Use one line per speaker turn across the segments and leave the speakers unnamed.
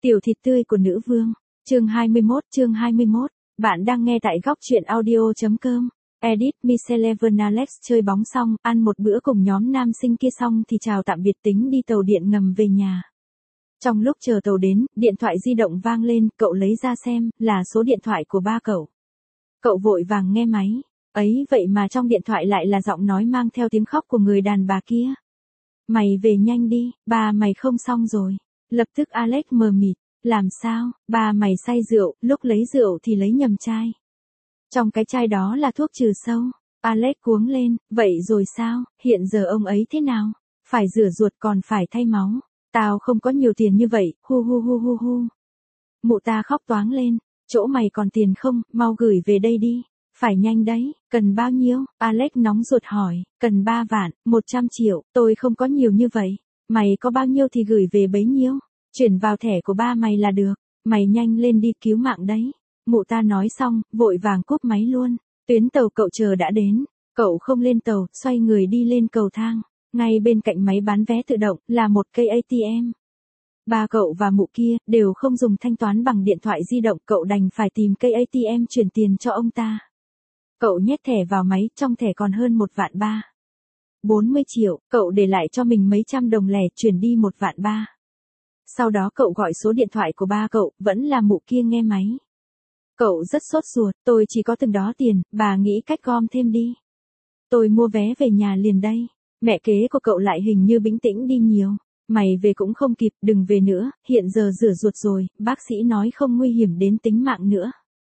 Tiểu thịt tươi của nữ vương. Chương 21. Bạn đang nghe tại góc truyện audio.com. Edit Michelle Alex chơi bóng xong, ăn một bữa cùng nhóm nam sinh kia xong thì chào tạm biệt tính đi tàu điện ngầm về nhà. Trong lúc chờ tàu đến, điện thoại di động vang lên, cậu lấy ra xem, là số điện thoại của ba cậu. Cậu vội vàng nghe máy, ấy vậy mà trong điện thoại lại là giọng nói mang theo tiếng khóc của người đàn bà kia. Mày về nhanh đi, ba mày không xong rồi. Lập tức Alex mờ mịt, làm sao, ba mày say rượu, lúc lấy rượu thì lấy nhầm chai. Trong cái chai đó là thuốc trừ sâu. Alex cuống lên, vậy rồi sao, hiện giờ ông ấy thế nào? Phải rửa ruột còn phải thay máu. Tao không có nhiều tiền như vậy, hu hu hu hu hu. Mụ ta khóc toáng lên, chỗ mày còn tiền không, mau gửi về đây đi. Phải nhanh đấy, cần bao nhiêu? Alex nóng ruột hỏi, cần 3 vạn, 100 triệu, tôi không có nhiều như vậy. Mày có bao nhiêu thì gửi về bấy nhiêu, chuyển vào thẻ của ba mày là được, mày nhanh lên đi cứu mạng đấy. Mụ ta nói xong, vội vàng cúp máy luôn. Tuyến tàu cậu chờ đã đến, cậu không lên tàu, xoay người đi lên cầu thang. Ngay bên cạnh máy bán vé tự động, là một cây ATM. Ba cậu và mụ kia, đều không dùng thanh toán bằng điện thoại di động, cậu đành phải tìm cây ATM chuyển tiền cho ông ta. Cậu nhét thẻ vào máy, trong thẻ còn hơn 1,3 vạn. 40 triệu, cậu để lại cho mình mấy trăm đồng lẻ chuyển đi 1,3 vạn. Sau đó cậu gọi số điện thoại của ba cậu, vẫn là mụ kia nghe máy. Cậu rất sốt ruột, tôi chỉ có từng đó tiền, bà nghĩ cách gom thêm đi. Tôi mua vé về nhà liền đây. Mẹ kế của cậu lại hình như bình tĩnh đi nhiều. Mày về cũng không kịp, đừng về nữa, hiện giờ rửa ruột rồi, bác sĩ nói không nguy hiểm đến tính mạng nữa.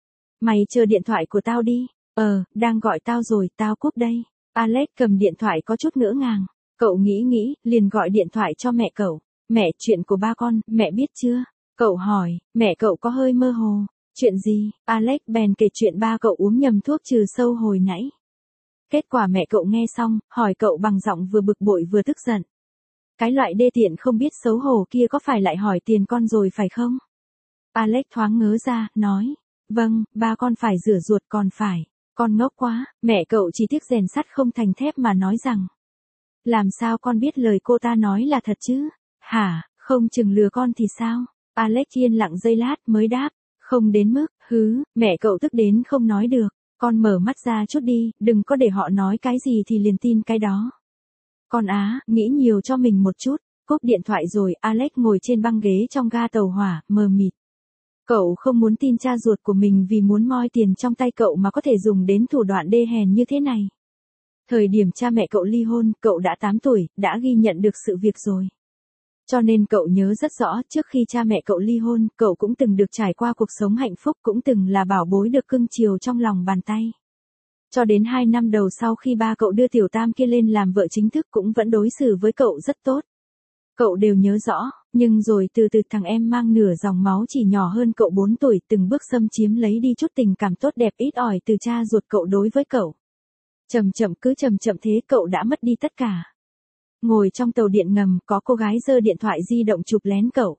Mày chờ điện thoại của tao đi. Đang gọi tao rồi, tao cúp đây. Alex cầm điện thoại có chút ngỡ ngàng. Cậu nghĩ, liền gọi điện thoại cho mẹ cậu. Mẹ, chuyện của ba con, mẹ biết chưa? Cậu hỏi, mẹ cậu có hơi mơ hồ. Chuyện gì? Alex bèn kể chuyện ba cậu uống nhầm thuốc trừ sâu hồi nãy. Kết quả mẹ cậu nghe xong, hỏi cậu bằng giọng vừa bực bội vừa tức giận. Cái loại đê tiện không biết xấu hổ kia có phải lại hỏi tiền con rồi phải không? Alex thoáng ngớ ra, nói. Vâng, ba con phải rửa ruột còn phải. Con ngốc quá, mẹ cậu chỉ tiếc rèn sắt không thành thép mà nói rằng. Làm sao con biết lời cô ta nói là thật chứ? Hả, không chừng lừa con thì sao? Alex yên lặng giây lát mới đáp. Không đến mức, mẹ cậu tức đến không nói được. Con mở mắt ra chút đi, đừng có để họ nói cái gì thì liền tin cái đó. Con nghĩ nhiều cho mình một chút. Cúp điện thoại rồi, Alex ngồi trên băng ghế trong ga tàu hỏa, mờ mịt. Cậu không muốn tin cha ruột của mình vì muốn moi tiền trong tay cậu mà có thể dùng đến thủ đoạn đê hèn như thế này. Thời điểm cha mẹ cậu ly hôn, cậu đã 8 tuổi, đã ghi nhận được sự việc rồi. Cho nên cậu nhớ rất rõ, trước khi cha mẹ cậu ly hôn, cậu cũng từng được trải qua cuộc sống hạnh phúc, cũng từng là bảo bối được cưng chiều trong lòng bàn tay. Cho đến 2 năm đầu sau khi ba cậu đưa tiểu tam kia lên làm vợ chính thức cũng vẫn đối xử với cậu rất tốt. Cậu đều nhớ rõ, nhưng rồi từ từ thằng em mang nửa dòng máu chỉ nhỏ hơn cậu 4 tuổi từng bước xâm chiếm lấy đi chút tình cảm tốt đẹp ít ỏi từ cha ruột cậu đối với cậu. Chậm chậm thế cậu đã mất đi tất cả. Ngồi trong tàu điện ngầm, có cô gái giơ điện thoại di động chụp lén cậu.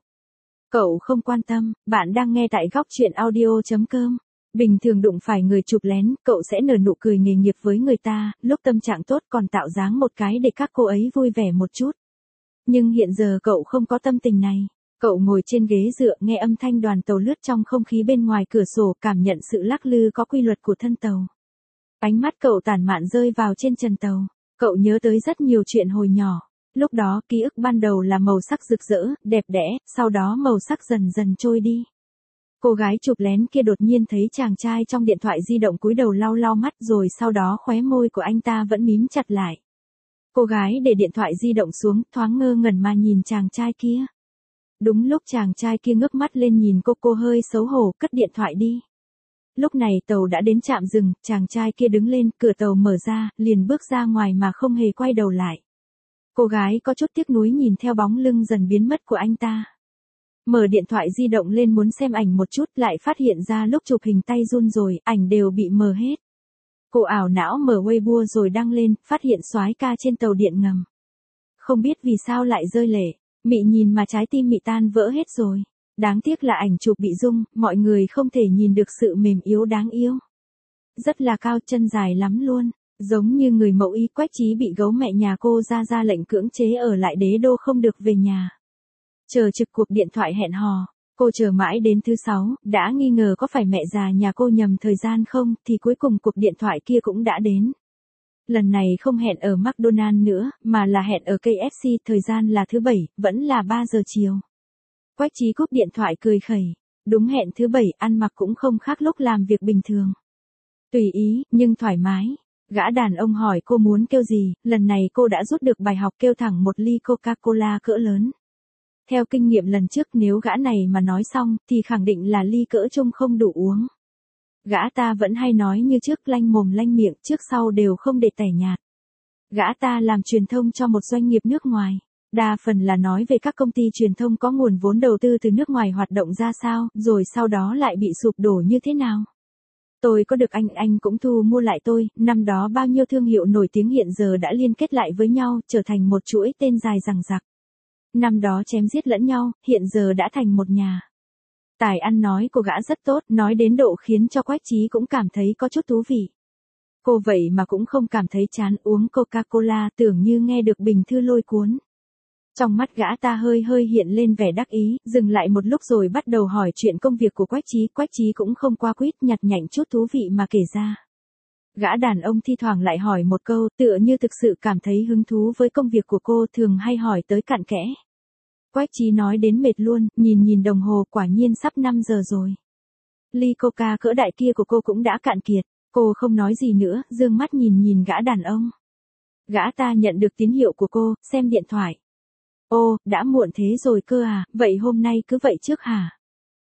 Cậu không quan tâm, bạn đang nghe tại góc truyện audio.com. Bình thường đụng phải người chụp lén, cậu sẽ nở nụ cười nghề nghiệp với người ta, lúc tâm trạng tốt còn tạo dáng một cái để các cô ấy vui vẻ một chút. Nhưng hiện giờ cậu không có tâm tình này. Cậu ngồi trên ghế dựa nghe âm thanh đoàn tàu lướt trong không khí bên ngoài cửa sổ, cảm nhận sự lắc lư có quy luật của thân tàu. Ánh mắt cậu tản mạn rơi vào trên trần tàu. Cậu nhớ tới rất nhiều chuyện hồi nhỏ. Lúc đó ký ức ban đầu là màu sắc rực rỡ, đẹp đẽ, sau đó màu sắc dần dần trôi đi. Cô gái chụp lén kia đột nhiên thấy chàng trai trong điện thoại di động cúi đầu lau lau mắt rồi sau đó khóe môi của anh ta vẫn mím chặt lại. Cô gái để điện thoại di động xuống, thoáng ngơ ngẩn mà nhìn chàng trai kia. Đúng lúc chàng trai kia ngước mắt lên nhìn cô hơi xấu hổ cất điện thoại đi. Lúc này tàu đã đến trạm dừng, chàng trai kia đứng lên, cửa tàu mở ra, liền bước ra ngoài mà không hề quay đầu lại. Cô gái có chút tiếc nuối nhìn theo bóng lưng dần biến mất của anh ta. Mở điện thoại di động lên muốn xem ảnh một chút, lại phát hiện ra lúc chụp hình tay run rồi, ảnh đều bị mờ hết. Cô ảo não mở Weibo rồi đăng lên, phát hiện soái ca trên tàu điện ngầm. Không biết vì sao lại rơi lệ, mị nhìn mà trái tim mị tan vỡ hết rồi. Đáng tiếc là ảnh chụp bị rung, mọi người không thể nhìn được sự mềm yếu đáng yêu. Rất là cao, chân dài lắm luôn, giống như người mẫu Y Quách Trí bị gấu mẹ nhà cô ra lệnh cưỡng chế ở lại đế đô không được về nhà. Chờ trực cuộc điện thoại hẹn hò, Cô chờ mãi đến thứ 6, đã nghi ngờ có phải mẹ già nhà cô nhầm thời gian không, thì cuối cùng cuộc điện thoại kia cũng đã đến. Lần này không hẹn ở McDonald's nữa, mà là hẹn ở KFC, thời gian là thứ 7, vẫn là 3 giờ chiều. Quách Chí cúp điện thoại cười khẩy. Đúng hẹn thứ 7, ăn mặc cũng không khác lúc làm việc bình thường. Tùy ý, nhưng thoải mái. Gã đàn ông hỏi cô muốn kêu gì, lần này cô đã rút được bài học, kêu thẳng một ly Coca-Cola cỡ lớn. Theo kinh nghiệm lần trước, nếu gã này mà nói xong, thì khẳng định là ly cỡ chung không đủ uống. Gã ta vẫn hay nói như trước, lanh mồm lanh miệng, trước sau đều không để tẻ nhạt. Gã ta làm truyền thông cho một doanh nghiệp nước ngoài. Đa phần là nói về các công ty truyền thông có nguồn vốn đầu tư từ nước ngoài hoạt động ra sao, rồi sau đó lại bị sụp đổ như thế nào. Tôi có được anh cũng thu mua lại tôi, năm đó bao nhiêu thương hiệu nổi tiếng hiện giờ đã liên kết lại với nhau, trở thành một chuỗi tên dài dằng dặc. Năm đó chém giết lẫn nhau, hiện giờ đã thành một nhà. Tài ăn nói của gã rất tốt, nói đến độ khiến cho Quách Chí cũng cảm thấy có chút thú vị. Cô vậy mà cũng không cảm thấy chán uống Coca-Cola, tưởng như nghe được bình thư lôi cuốn. Trong mắt gã ta hơi hiện lên vẻ đắc ý, dừng lại một lúc rồi bắt đầu hỏi chuyện công việc của Quách Chí cũng không qua quýt, nhặt nhạnh chút thú vị mà kể ra. Gã đàn ông thi thoảng lại hỏi một câu, tựa như thực sự cảm thấy hứng thú với công việc của cô, thường hay hỏi tới cặn kẽ. Quách Chí nói đến mệt luôn, nhìn đồng hồ, quả nhiên sắp 5 giờ rồi. Ly coca cỡ đại kia của cô cũng đã cạn kiệt, cô không nói gì nữa, dương mắt nhìn gã đàn ông. Gã ta nhận được tín hiệu của cô, xem điện thoại. Ô, đã muộn thế rồi cơ à, vậy hôm nay cứ vậy trước hả?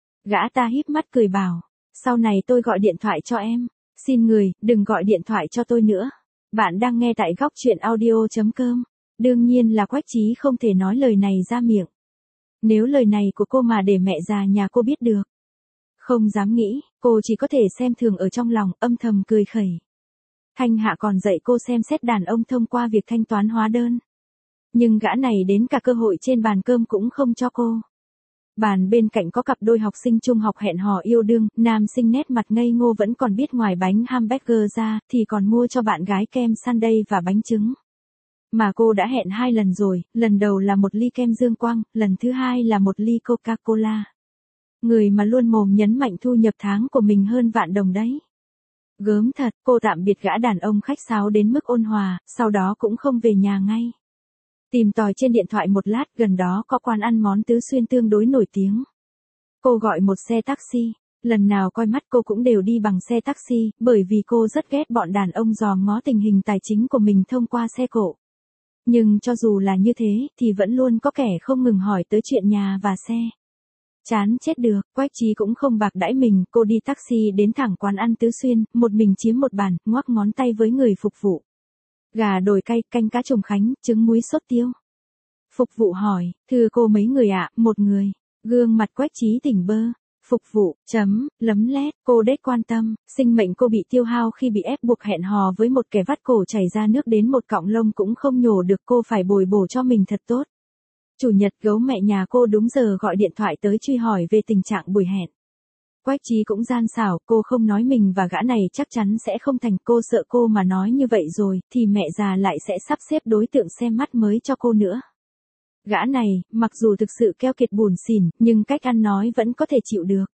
Gã ta híp mắt cười bảo, sau này tôi gọi điện thoại cho em. Xin người, đừng gọi điện thoại cho tôi nữa. Bạn đang nghe tại góc truyện audio.com. Đương nhiên là Quách Chí không thể nói lời này ra miệng. Nếu lời này của cô mà để mẹ già nhà cô biết được. Không dám nghĩ, cô chỉ có thể xem thường ở trong lòng, âm thầm cười khẩy. Thanh Hạ còn dạy cô xem xét đàn ông thông qua việc thanh toán hóa đơn. Nhưng gã này đến cả cơ hội trên bàn cơm cũng không cho cô. Bàn bên cạnh có cặp đôi học sinh trung học hẹn hò yêu đương, nam sinh nét mặt ngây ngô vẫn còn biết ngoài bánh hamburger ra, thì còn mua cho bạn gái kem sundae và bánh trứng. Mà cô đã hẹn 2 lần rồi, lần đầu là một ly kem Dương Quang, lần thứ 2 là một ly Coca-Cola. Người mà luôn mồm nhấn mạnh thu nhập tháng của mình hơn vạn đồng đấy. Gớm thật, cô tạm biệt gã đàn ông khách sáo đến mức ôn hòa, sau đó cũng không về nhà ngay. Tìm tòi trên điện thoại một lát, gần đó có quán ăn món Tứ Xuyên tương đối nổi tiếng. Cô gọi một xe taxi, lần nào coi mắt cô cũng đều đi bằng xe taxi, bởi vì cô rất ghét bọn đàn ông dòm ngó tình hình tài chính của mình thông qua xe cộ. Nhưng cho dù là như thế, thì vẫn luôn có kẻ không ngừng hỏi tới chuyện nhà và xe. Chán chết được, Quách Chí cũng không bạc đãi mình, cô đi taxi đến thẳng quán ăn Tứ Xuyên, một mình chiếm một bàn, ngoắc ngón tay với người phục vụ. Gà đồi cay, canh cá trùng khánh, trứng muối sốt tiêu. Phục vụ hỏi, thưa cô mấy người ạ? Một người. Gương mặt Quách Chí tỉnh bơ. Phục vụ, lấm lét, cô đếch quan tâm, sinh mệnh cô bị tiêu hao khi bị ép buộc hẹn hò với một kẻ vắt cổ chảy ra nước đến một cọng lông cũng không nhổ được, cô phải bồi bổ cho mình thật tốt. Chủ nhật gấu mẹ nhà cô đúng giờ gọi điện thoại tới truy hỏi về tình trạng buổi hẹn. Quách Chí cũng gian xảo, cô không nói mình và gã này chắc chắn sẽ không thành, cô sợ cô mà nói như vậy rồi, thì mẹ già lại sẽ sắp xếp đối tượng xem mắt mới cho cô nữa. Gã này, mặc dù thực sự keo kiệt bủn xỉn, nhưng cách ăn nói vẫn có thể chịu được.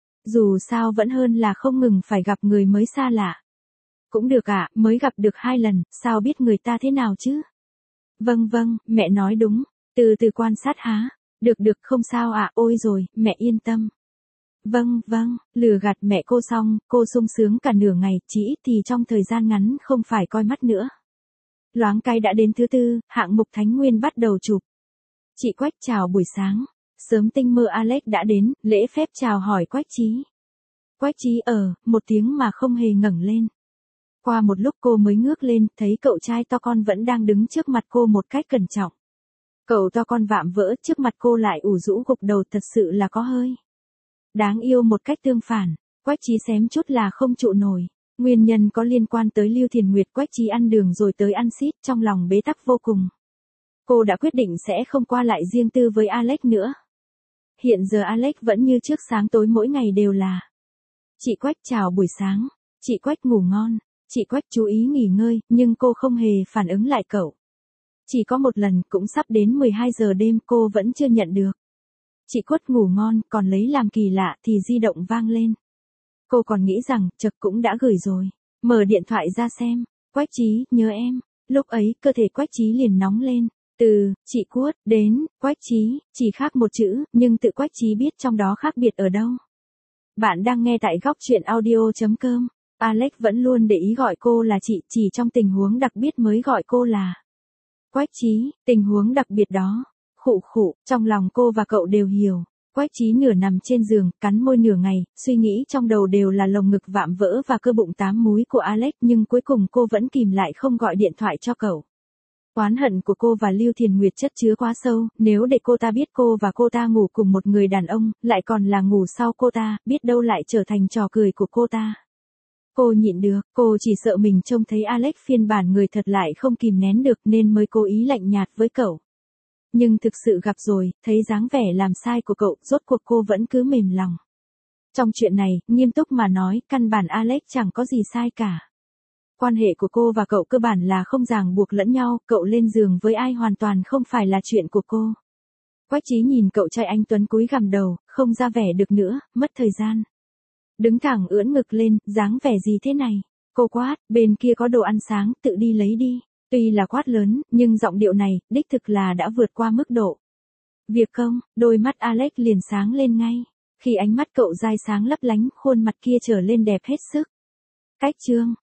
Dù sao vẫn hơn là không ngừng phải gặp người mới xa lạ. Cũng được ạ, mới gặp được 2 lần, sao biết người ta thế nào chứ? Vâng, mẹ nói đúng, từ từ quan sát há. Được không sao ạ, ôi rồi, mẹ yên tâm. Vâng, lừa gạt mẹ cô xong, cô sung sướng cả nửa ngày, chỉ ít thì trong thời gian ngắn không phải coi mắt nữa. Loáng cái đã đến thứ 4, hạng mục Thánh Nguyên bắt đầu chụp. Chị Quách chào buổi sáng. Sớm tinh mơ Alex đã đến, lễ phép chào hỏi Quách Chí. Quách Chí một tiếng mà không hề ngẩng lên. Qua một lúc cô mới ngước lên, thấy cậu trai to con vẫn đang đứng trước mặt cô một cách cẩn trọng. Cậu to con vạm vỡ, trước mặt cô lại ủ rũ gục đầu, thật sự là có hơi đáng yêu một cách tương phản. Quách Chí xém chút là không trụ nổi. Nguyên nhân có liên quan tới Lưu Thiền Nguyệt. Quách Chí ăn đường rồi tới ăn xít, trong lòng bế tắc vô cùng. Cô đã quyết định sẽ không qua lại riêng tư với Alex nữa. Hiện giờ Alex vẫn như trước, sáng tối mỗi ngày đều là: chị Quách chào buổi sáng, chị Quách ngủ ngon, chị Quách chú ý nghỉ ngơi, nhưng cô không hề phản ứng lại cậu. Chỉ có một lần, cũng sắp đến 12 giờ đêm, cô vẫn chưa nhận được Chị Quất ngủ ngon, còn lấy làm kỳ lạ thì di động vang lên. Cô còn nghĩ rằng, chật cũng đã gửi rồi. Mở điện thoại ra xem. Quách Chí, nhớ em. Lúc ấy, cơ thể Quách Chí liền nóng lên. Từ, chị Quất, đến, Quách Chí, chỉ khác một chữ, nhưng tự Quách Chí biết trong đó khác biệt ở đâu. Bạn đang nghe tại góc truyện audio.com. Alex vẫn luôn để ý gọi cô là chị, chỉ trong tình huống đặc biệt mới gọi cô là Quách Chí, tình huống đặc biệt đó. Khụ khụ, trong lòng cô và cậu đều hiểu. Quách Chí nửa nằm trên giường, cắn môi nửa ngày, suy nghĩ trong đầu đều là lồng ngực vạm vỡ và cơ bụng 8 múi của Alex, nhưng cuối cùng cô vẫn kìm lại không gọi điện thoại cho cậu. Oán hận của cô và Lưu Thiền Nguyệt chất chứa quá sâu, nếu để cô ta biết cô và cô ta ngủ cùng một người đàn ông, lại còn là ngủ sau cô ta, biết đâu lại trở thành trò cười của cô ta. Cô nhịn được, cô chỉ sợ mình trông thấy Alex phiên bản người thật lại không kìm nén được nên mới cố ý lạnh nhạt với cậu. Nhưng thực sự gặp rồi, thấy dáng vẻ làm sai của cậu, rốt cuộc cô vẫn cứ mềm lòng. Trong chuyện này, nghiêm túc mà nói, căn bản Alex chẳng có gì sai cả. Quan hệ của cô và cậu cơ bản là không ràng buộc lẫn nhau, cậu lên giường với ai hoàn toàn không phải là chuyện của cô. Quách Chí nhìn cậu trai anh tuấn cúi gằm đầu, không ra vẻ được nữa, mất thời gian. Đứng thẳng ưỡn ngực lên, dáng vẻ gì thế này? Cô quát, bên kia có đồ ăn sáng, tự đi lấy đi. Tuy là quát lớn, nhưng giọng điệu này, đích thực là đã vượt qua mức độ. Việc không, đôi mắt Alex liền sáng lên ngay. Khi ánh mắt cậu dai sáng lấp lánh, khuôn mặt kia trở lên đẹp hết sức. Cách chương.